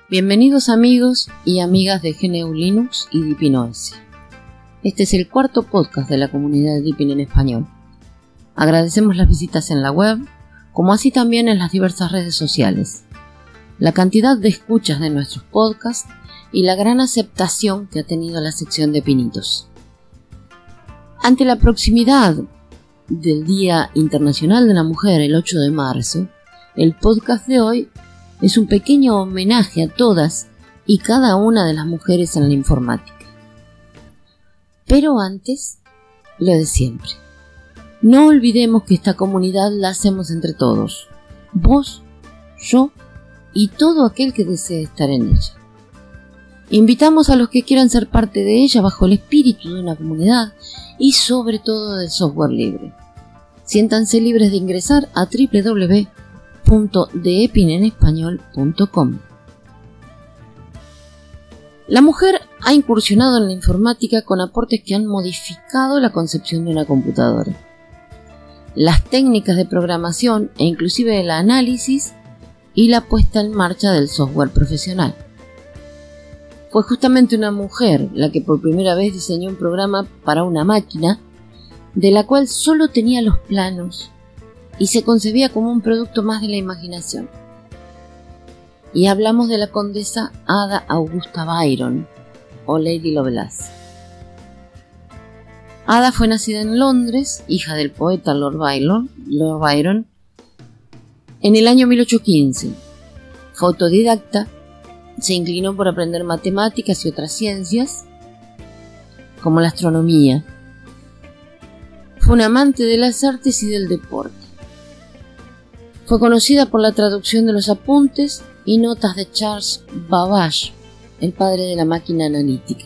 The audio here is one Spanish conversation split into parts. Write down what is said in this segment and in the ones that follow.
Bienvenidos amigos y amigas de GNU Linux y Deepin OS. Este es el cuarto podcast de la comunidad de Deepin en español. Agradecemos las visitas en la web, como así también en las diversas redes sociales, la cantidad de escuchas de nuestros podcasts y la gran aceptación que ha tenido la sección de pinitos. Ante la proximidad del Día Internacional de la Mujer el 8 de marzo, el podcast de hoy es un pequeño homenaje a todas y cada una de las mujeres en la informática. Pero antes, lo de siempre. No olvidemos que esta comunidad la hacemos entre todos. Vos, yo y todo aquel que desee estar en ella. Invitamos a los que quieran ser parte de ella bajo el espíritu de una comunidad y sobre todo del software libre. Siéntanse libres de ingresar a www.deepinenespañol.com. La mujer ha incursionado en la informática con aportes que han modificado la concepción de una computadora, las técnicas de programación e inclusive el análisis y la puesta en marcha del software profesional. Fue justamente una mujer la que por primera vez diseñó un programa para una máquina de la cual solo tenía los planos y se concebía como un producto más de la imaginación. Y hablamos de la condesa Ada Augusta Byron, o Lady Lovelace. Ada fue nacida en Londres, hija del poeta Lord Byron, en el año 1815. Fue autodidacta, se inclinó por aprender matemáticas y otras ciencias, como la astronomía. Fue una amante de las artes y del deporte. Fue conocida por la traducción de los apuntes y notas de Charles Babbage, el padre de la máquina analítica.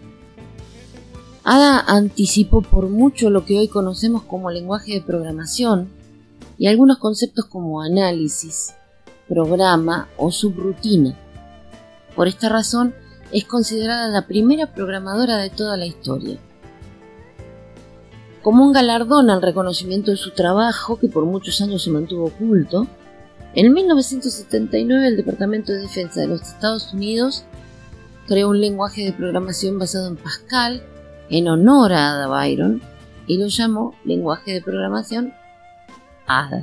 Ada anticipó por mucho lo que hoy conocemos como lenguaje de programación y algunos conceptos como análisis, programa o subrutina. Por esta razón, es considerada la primera programadora de toda la historia. Como un galardón al reconocimiento de su trabajo, que por muchos años se mantuvo oculto, en 1979 el Departamento de Defensa de los Estados Unidos creó un lenguaje de programación basado en Pascal en honor a Ada Byron y lo llamó lenguaje de programación Ada.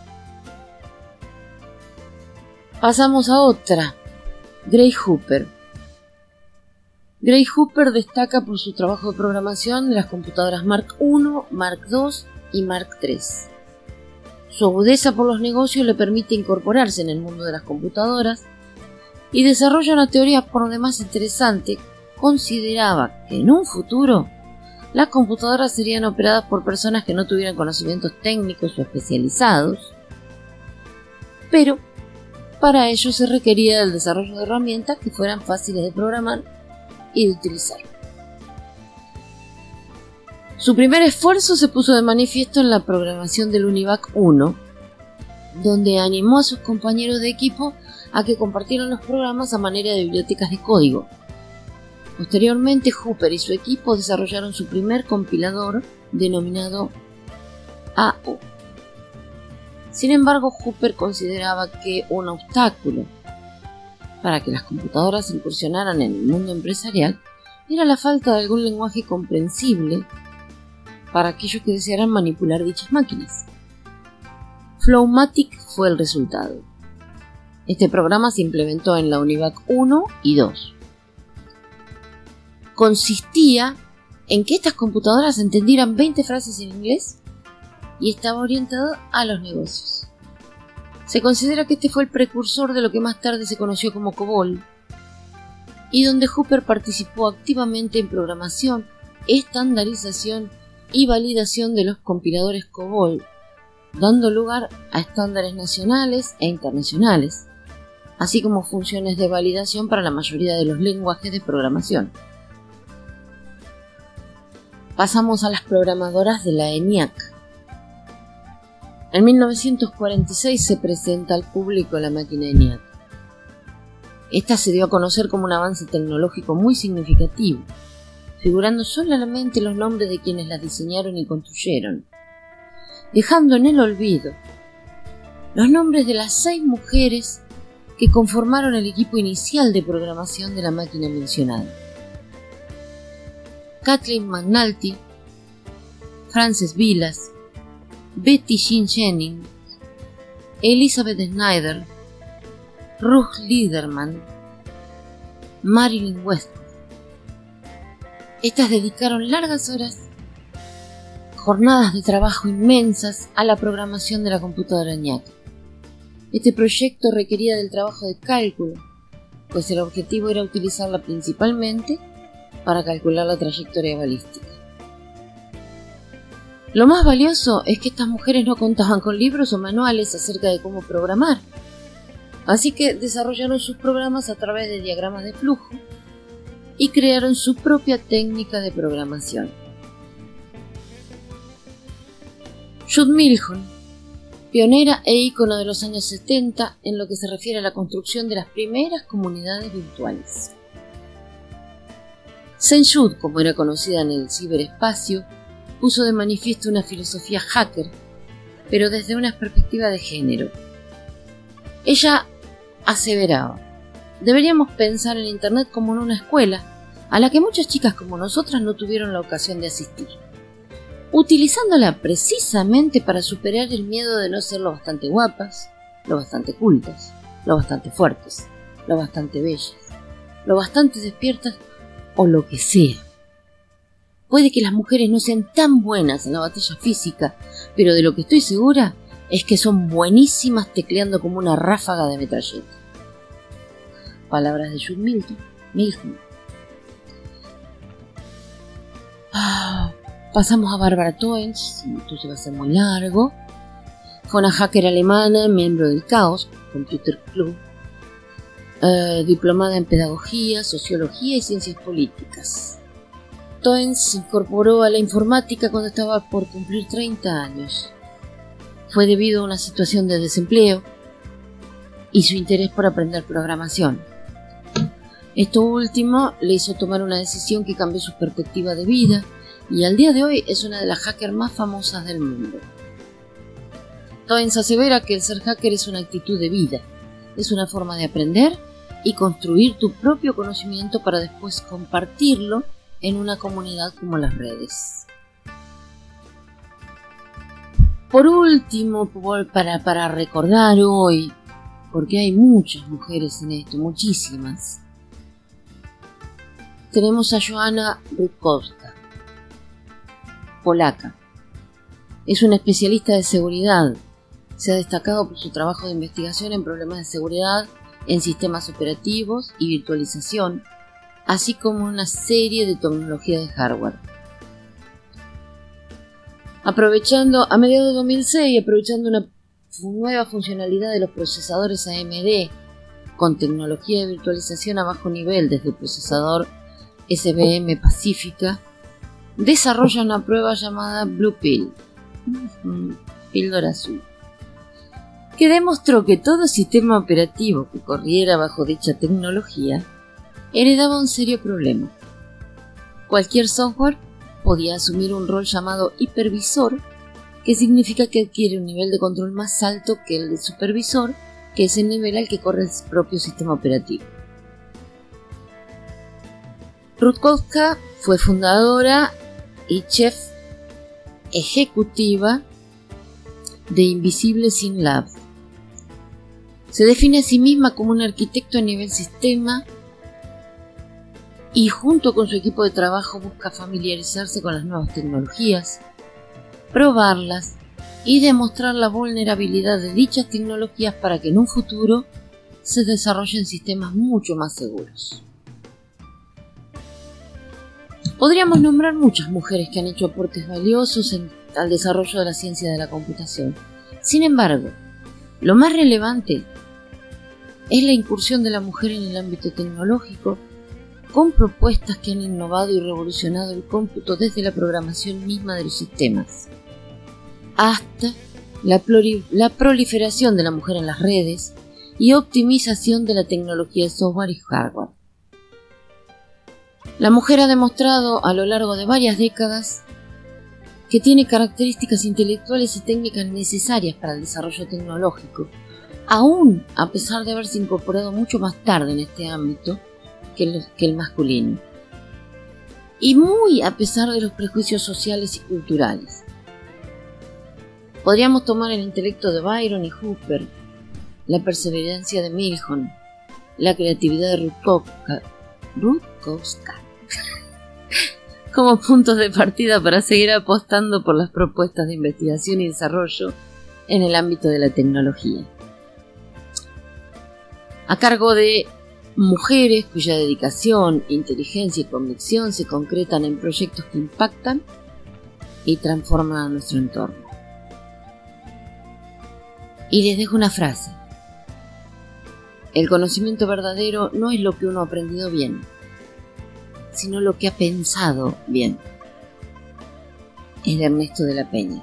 Pasamos a otra, Gray Hooper. Gray Hooper destaca por su trabajo de programación de las computadoras Mark I, Mark II y Mark III. Su agudeza por los negocios le permite incorporarse en el mundo de las computadoras y desarrolla una teoría por lo demás interesante. Consideraba que en un futuro las computadoras serían operadas por personas que no tuvieran conocimientos técnicos o especializados, pero para ello se requería del desarrollo de herramientas que fueran fáciles de programar y de utilizar. Su primer esfuerzo se puso de manifiesto en la programación del Univac 1, donde animó a sus compañeros de equipo a que compartieran los programas a manera de bibliotecas de código. Posteriormente, Hooper y su equipo desarrollaron su primer compilador denominado AO. Sin embargo, Hooper consideraba que un obstáculo para que las computadoras incursionaran en el mundo empresarial era la falta de algún lenguaje comprensible para aquellos que desearan manipular dichas máquinas. Flowmatic fue el resultado. Este programa se implementó en la Univac 1 y 2. Consistía en que estas computadoras entendieran 20 frases en inglés y estaba orientado a los negocios. Se considera que este fue el precursor de lo que más tarde se conoció como COBOL, y donde Hooper participó activamente en programación, estandarización y validación de los compiladores COBOL, dando lugar a estándares nacionales e internacionales, así como funciones de validación para la mayoría de los lenguajes de programación. Pasamos a las programadoras de la ENIAC. En 1946 se presenta al público la máquina ENIAC. Esta se dio a conocer como un avance tecnológico muy significativo, figurando solamente los nombres de quienes las diseñaron y construyeron, dejando en el olvido los nombres de las 6 mujeres que conformaron el equipo inicial de programación de la máquina mencionada. Kathleen McNulty, Frances Vilas, Betty Jean Jennings, Elizabeth Snyder, Ruth Liederman, Marilyn Westwood. Estas dedicaron largas horas, jornadas de trabajo inmensas a la programación de la computadora ENIAC. Este proyecto requería del trabajo de cálculo, pues el objetivo era utilizarla principalmente para calcular la trayectoria balística. Lo más valioso es que estas mujeres no contaban con libros o manuales acerca de cómo programar, así que desarrollaron sus programas a través de diagramas de flujo y crearon su propia técnica de programación. Jude Milhon, pionera e ícono de los años 70 en lo que se refiere a la construcción de las primeras comunidades virtuales. St. Jude, como era conocida en el ciberespacio, puso de manifiesto una filosofía hacker, pero desde una perspectiva de género. Ella aseveraba: deberíamos pensar en Internet como en una escuela, a la que muchas chicas como nosotras no tuvieron la ocasión de asistir, utilizándola precisamente para superar el miedo de no ser lo bastante guapas, lo bastante cultas, lo bastante fuertes, lo bastante bellas, lo bastante despiertas o lo que sea. Puede que las mujeres no sean tan buenas en la batalla física, pero de lo que estoy segura es que son buenísimas tecleando como una ráfaga de metralleta. Palabras de Jude Milhon. Pasamos a Barbara Toens, entonces va a ser muy largo. Fue una hacker alemana, miembro del Chaos Computer Club, diplomada en pedagogía, sociología y ciencias políticas. Toens se incorporó a la informática cuando estaba por cumplir 30 años. Fue debido a una situación de desempleo y su interés por aprender programación. Esto último le hizo tomar una decisión que cambió su perspectiva de vida y al día de hoy es una de las hackers más famosas del mundo. Toens asevera que el ser hacker es una actitud de vida, es una forma de aprender y construir tu propio conocimiento para después compartirlo en una comunidad como las redes. Por último, para recordar hoy, porque hay muchas mujeres en esto, muchísimas, tenemos a Joanna Rutkowska, polaca. Es una especialista de seguridad. Se ha destacado por su trabajo de investigación en problemas de seguridad en sistemas operativos y virtualización, así como una serie de tecnologías de hardware. A mediados de 2006, aprovechando una nueva funcionalidad de los procesadores AMD con tecnología de virtualización a bajo nivel desde el procesador SBM Pacífica, desarrolla una prueba llamada Blue Pill, píldora azul, que demostró que todo sistema operativo que corriera bajo dicha tecnología heredaba un serio problema. Cualquier software podía asumir un rol llamado hipervisor, que significa que adquiere un nivel de control más alto que el de supervisor, que es el nivel al que corre el propio sistema operativo. Rutkowska fue fundadora y chef ejecutiva de Invisible Sin Labs. Se define a sí misma como un arquitecto a nivel sistema y junto con su equipo de trabajo busca familiarizarse con las nuevas tecnologías, probarlas y demostrar la vulnerabilidad de dichas tecnologías para que en un futuro se desarrollen sistemas mucho más seguros. Podríamos nombrar muchas mujeres que han hecho aportes valiosos al desarrollo de la ciencia de la computación. Sin embargo, lo más relevante es la incursión de la mujer en el ámbito tecnológico, con propuestas que han innovado y revolucionado el cómputo desde la programación misma de los sistemas, hasta la proliferación de la mujer en las redes y optimización de la tecnología de software y hardware. La mujer ha demostrado a lo largo de varias décadas que tiene características intelectuales y técnicas necesarias para el desarrollo tecnológico, aún a pesar de haberse incorporado mucho más tarde en este ámbito que el masculino, y muy a pesar de los prejuicios sociales y culturales. Podríamos tomar el intelecto de Byron y Hooper, la perseverancia de Milton, la creatividad de Rutkowska como puntos de partida para seguir apostando por las propuestas de investigación y desarrollo en el ámbito de la tecnología, a cargo de mujeres cuya dedicación, inteligencia y convicción se concretan en proyectos que impactan y transforman a nuestro entorno. Y les dejo una frase: el conocimiento verdadero no es lo que uno ha aprendido bien, sino lo que ha pensado bien. Es de Ernesto de la Peña.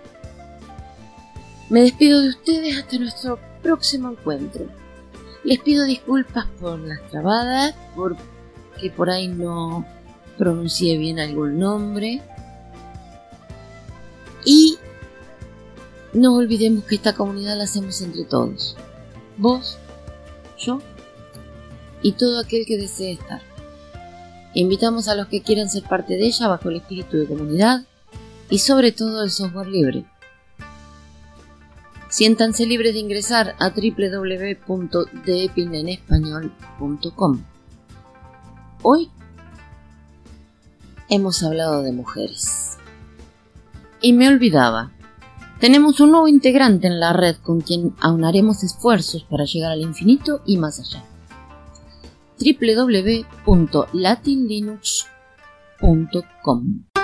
Me despido de ustedes hasta nuestro próximo encuentro. Les pido disculpas por las trabadas, porque por ahí no pronuncié bien algún nombre. Y no olvidemos que esta comunidad la hacemos entre todos. Vos, yo y todo aquel que desee estar. Invitamos a los que quieran ser parte de ella bajo el espíritu de comunidad y sobre todo el software libre. Siéntanse libres de ingresar a www.deepinenespañol.com. Hoy hemos hablado de mujeres. Y me olvidaba, tenemos un nuevo integrante en la red con quien aunaremos esfuerzos para llegar al infinito y más allá. www.latinlinux.com